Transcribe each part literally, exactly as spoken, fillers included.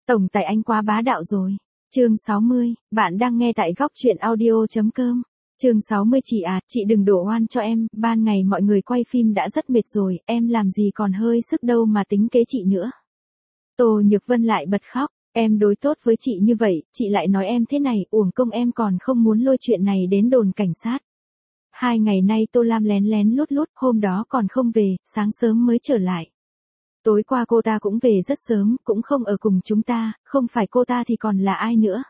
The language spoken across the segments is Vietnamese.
Tổng tài anh quá bá đạo rồi. Chương sáu mươi, bạn đang nghe tại góc truyện audio.com. Chương sáu mươi chị à, chị đừng đổ oan cho em, ban ngày mọi người quay phim đã rất mệt rồi, em làm gì còn hơi sức đâu mà tính kế chị nữa. Tô Nhược Vân lại bật khóc, em đối tốt với chị như vậy, chị lại nói em thế này, uổng công em còn không muốn lôi chuyện này đến đồn cảnh sát. Hai ngày nay Tô Lam lén lén lút lút, hôm đó còn không về, sáng sớm mới trở lại. Tối qua cô ta cũng về rất sớm, cũng không ở cùng chúng ta, không phải cô ta thì còn là ai nữa.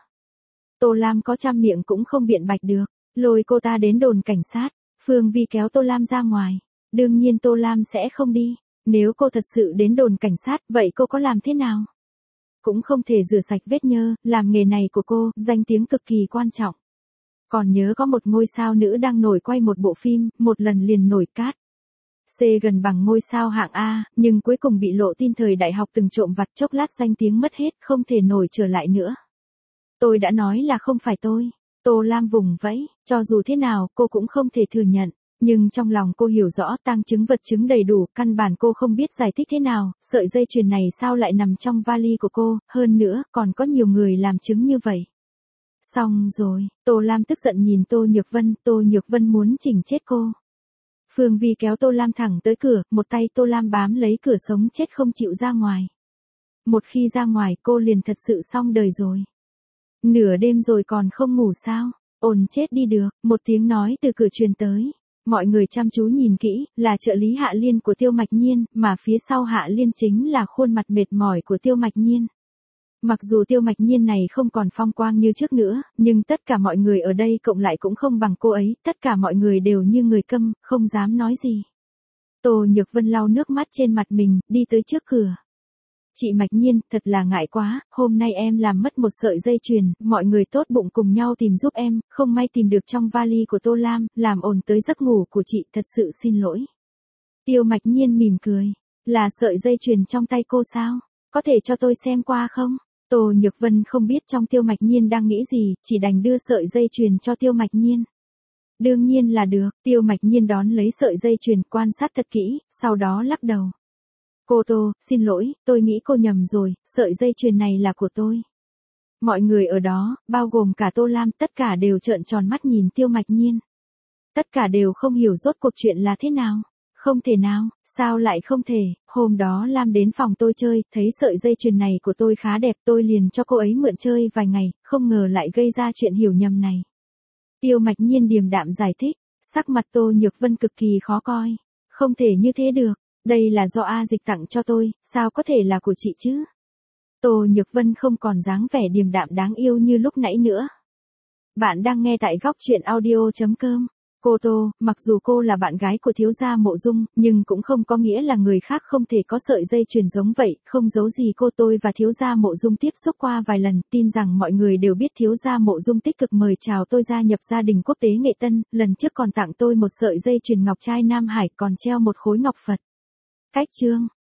Tô Lam có trăm miệng cũng không biện bạch được, lôi cô ta đến đồn cảnh sát. Phương Vi kéo Tô Lam ra ngoài. Đương nhiên Tô Lam sẽ không đi. Nếu cô thật sự đến đồn cảnh sát, vậy cô có làm thế nào? Cũng không thể rửa sạch vết nhơ, làm nghề này của cô, danh tiếng cực kỳ quan trọng. Còn nhớ có một ngôi sao nữ đang nổi quay một bộ phim, một lần liền nổi cát. C gần bằng ngôi sao hạng A, nhưng cuối cùng bị lộ tin thời đại học từng trộm vặt, chốc lát danh tiếng mất hết, không thể nổi trở lại nữa. Tôi đã nói là không phải tôi. Tô Lam vùng vẫy, cho dù thế nào cô cũng không thể thừa nhận. Nhưng trong lòng cô hiểu rõ, tang chứng vật chứng đầy đủ, căn bản cô không biết giải thích thế nào, sợi dây chuyền này sao lại nằm trong vali của cô, hơn nữa, còn có nhiều người làm chứng như vậy. Xong rồi, Tô Lam tức giận nhìn Tô Nhược Vân, Tô Nhược Vân muốn chỉnh chết cô. Phương Vi kéo Tô Lam thẳng tới cửa, một tay Tô Lam bám lấy cửa sống chết không chịu ra ngoài. Một khi ra ngoài cô liền thật sự xong đời rồi. Nửa đêm rồi còn không ngủ sao, ồn chết đi được, một tiếng nói từ cửa truyền tới. Mọi người chăm chú nhìn kỹ, là trợ lý Hạ Liên của Tiêu Mạch Nhiên, mà phía sau Hạ Liên chính là khuôn mặt mệt mỏi của Tiêu Mạch Nhiên. Mặc dù Tiêu Mạch Nhiên này không còn phong quang như trước nữa, nhưng tất cả mọi người ở đây cộng lại cũng không bằng cô ấy, tất cả mọi người đều như người câm, không dám nói gì. Tô Nhược Vân lau nước mắt trên mặt mình, đi tới trước cửa. Chị Mạch Nhiên, thật là ngại quá, hôm nay em làm mất một sợi dây chuyền, mọi người tốt bụng cùng nhau tìm giúp em, không may tìm được trong vali của Tô Lam, làm ồn tới giấc ngủ của chị, thật sự xin lỗi. Tiêu Mạch Nhiên mỉm cười, là sợi dây chuyền trong tay cô sao? Có thể cho tôi xem qua không? Tô Nhược Vân không biết trong Tiêu Mạch Nhiên đang nghĩ gì, chỉ đành đưa sợi dây chuyền cho Tiêu Mạch Nhiên. Đương nhiên là được, Tiêu Mạch Nhiên đón lấy sợi dây chuyền, quan sát thật kỹ, sau đó lắc đầu. Cô Tô, xin lỗi, tôi nghĩ cô nhầm rồi, sợi dây chuyền này là của tôi. Mọi người ở đó, bao gồm cả Tô Lam, tất cả đều trợn tròn mắt nhìn Tiêu Mạch Nhiên. Tất cả đều không hiểu rốt cuộc chuyện là thế nào. Không thể nào, sao lại không thể, hôm đó Lam đến phòng tôi chơi, thấy sợi dây chuyền này của tôi khá đẹp, tôi liền cho cô ấy mượn chơi vài ngày, không ngờ lại gây ra chuyện hiểu nhầm này. Tiêu Mạch Nhiên điềm đạm giải thích, sắc mặt Tô Nhược Vân cực kỳ khó coi. Không thể như thế được, đây là do A Dịch tặng cho tôi, sao có thể là của chị chứ? Tô Nhược Vân không còn dáng vẻ điềm đạm đáng yêu như lúc nãy nữa. Bạn đang nghe tại góc truyện audio.com. Cô Tô, mặc dù cô là bạn gái của thiếu gia Mộ Dung, nhưng cũng không có nghĩa là người khác không thể có sợi dây chuyền giống vậy, không giấu gì cô. Tôi và thiếu gia Mộ Dung tiếp xúc qua vài lần, tin rằng mọi người đều biết thiếu gia Mộ Dung tích cực mời chào tôi gia nhập gia đình quốc tế Nghệ Tân, lần trước còn tặng tôi một sợi dây chuyền ngọc trai Nam Hải, còn treo một khối ngọc Phật. Cách chương,